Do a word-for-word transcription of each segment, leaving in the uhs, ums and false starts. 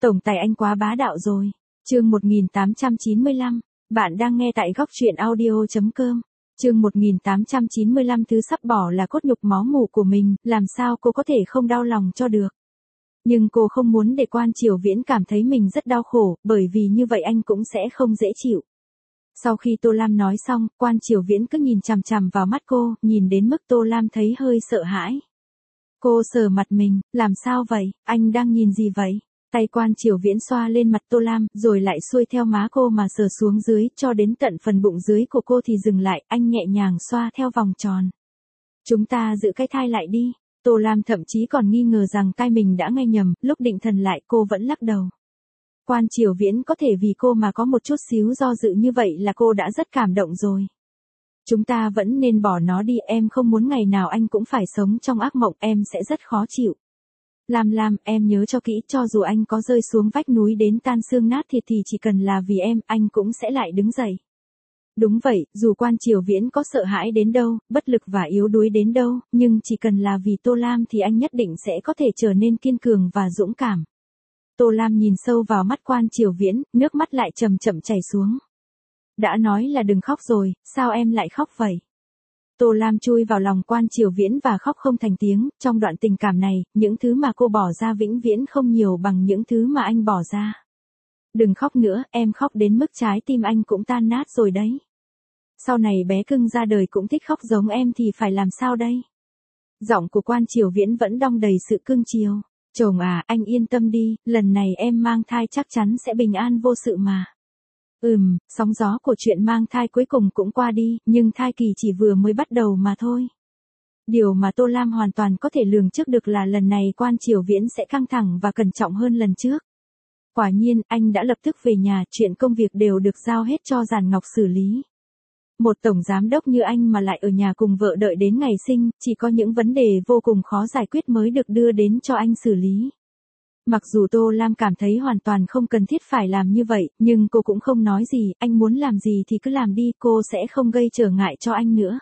Tổng tài anh quá bá đạo rồi. Chương một nghìn tám trăm chín mươi lăm, bạn đang nghe tại góc truyện audio chấm com. Chương một nghìn tám trăm chín mươi lăm, thứ sắp bỏ là cốt nhục máu mủ của mình, làm sao cô có thể không đau lòng cho được. Nhưng cô không muốn để Quan Triều Viễn cảm thấy mình rất đau khổ, bởi vì như vậy anh cũng sẽ không dễ chịu. Sau khi Tô Lam nói xong, Quan Triều Viễn cứ nhìn chằm chằm vào mắt cô, nhìn đến mức Tô Lam thấy hơi sợ hãi. Cô sờ mặt mình, làm sao vậy, anh đang nhìn gì vậy? Tay Quan Triều Viễn xoa lên mặt Tô Lam, rồi lại xuôi theo má cô mà sờ xuống dưới, cho đến tận phần bụng dưới của cô thì dừng lại, anh nhẹ nhàng xoa theo vòng tròn. Chúng ta giữ cái thai lại đi. Tô Lam thậm chí còn nghi ngờ rằng tai mình đã nghe nhầm, lúc định thần lại cô vẫn lắc đầu. Quan Triều Viễn có thể vì cô mà có một chút xíu do dự như vậy là cô đã rất cảm động rồi. Chúng ta vẫn nên bỏ nó đi, em không muốn ngày nào anh cũng phải sống trong ác mộng, em sẽ rất khó chịu. Lam Lam, em nhớ cho kỹ, cho dù anh có rơi xuống vách núi đến tan xương nát thịt thì chỉ cần là vì em, anh cũng sẽ lại đứng dậy. Đúng vậy, dù Quan Triều Viễn có sợ hãi đến đâu, bất lực và yếu đuối đến đâu, nhưng chỉ cần là vì Tô Lam thì anh nhất định sẽ có thể trở nên kiên cường và dũng cảm. Tô Lam nhìn sâu vào mắt Quan Triều Viễn, nước mắt lại chậm chậm chảy xuống. Đã nói là đừng khóc rồi, sao em lại khóc vậy? Tô Lam chui vào lòng Quan Triều Viễn và khóc không thành tiếng, trong đoạn tình cảm này, những thứ mà cô bỏ ra vĩnh viễn không nhiều bằng những thứ mà anh bỏ ra. Đừng khóc nữa, em khóc đến mức trái tim anh cũng tan nát rồi đấy. Sau này bé cưng ra đời cũng thích khóc giống em thì phải làm sao đây? Giọng của Quan Triều Viễn vẫn đong đầy sự cưng chiều. Chồng à, anh yên tâm đi, lần này em mang thai chắc chắn sẽ bình an vô sự mà. Ừm, sóng gió của chuyện mang thai cuối cùng cũng qua đi, nhưng thai kỳ chỉ vừa mới bắt đầu mà thôi. Điều mà Tô Lam hoàn toàn có thể lường trước được là lần này Quan Triều Viễn sẽ căng thẳng và cẩn trọng hơn lần trước. Quả nhiên, anh đã lập tức về nhà, chuyện công việc đều được giao hết cho Giản Ngọc xử lý. Một tổng giám đốc như anh mà lại ở nhà cùng vợ đợi đến ngày sinh, chỉ có những vấn đề vô cùng khó giải quyết mới được đưa đến cho anh xử lý. Mặc dù Tô Lam cảm thấy hoàn toàn không cần thiết phải làm như vậy, nhưng cô cũng không nói gì, anh muốn làm gì thì cứ làm đi, cô sẽ không gây trở ngại cho anh nữa.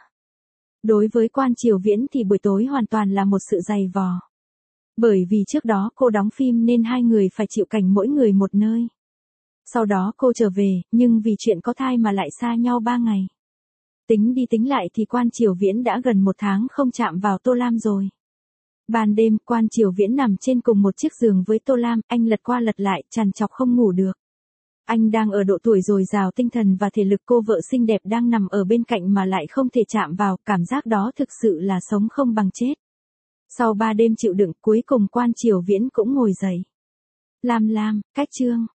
Đối với Quan Triều Viễn thì buổi tối hoàn toàn là một sự dày vò. Bởi vì trước đó cô đóng phim nên hai người phải chịu cảnh mỗi người một nơi. Sau đó cô trở về, nhưng vì chuyện có thai mà lại xa nhau ba ngày. Tính đi tính lại thì Quan Triều Viễn đã gần một tháng không chạm vào Tô Lam rồi. Ban đêm, Quan Triều Viễn nằm trên cùng một chiếc giường với Tô Lam, anh lật qua lật lại, trằn trọc không ngủ được. Anh đang ở độ tuổi dồi dào tinh thần và thể lực, cô vợ xinh đẹp đang nằm ở bên cạnh mà lại không thể chạm vào, cảm giác đó thực sự là sống không bằng chết. Sau ba đêm chịu đựng, cuối cùng Quan Triều Viễn cũng ngồi dậy. Lam Lam, cách chương.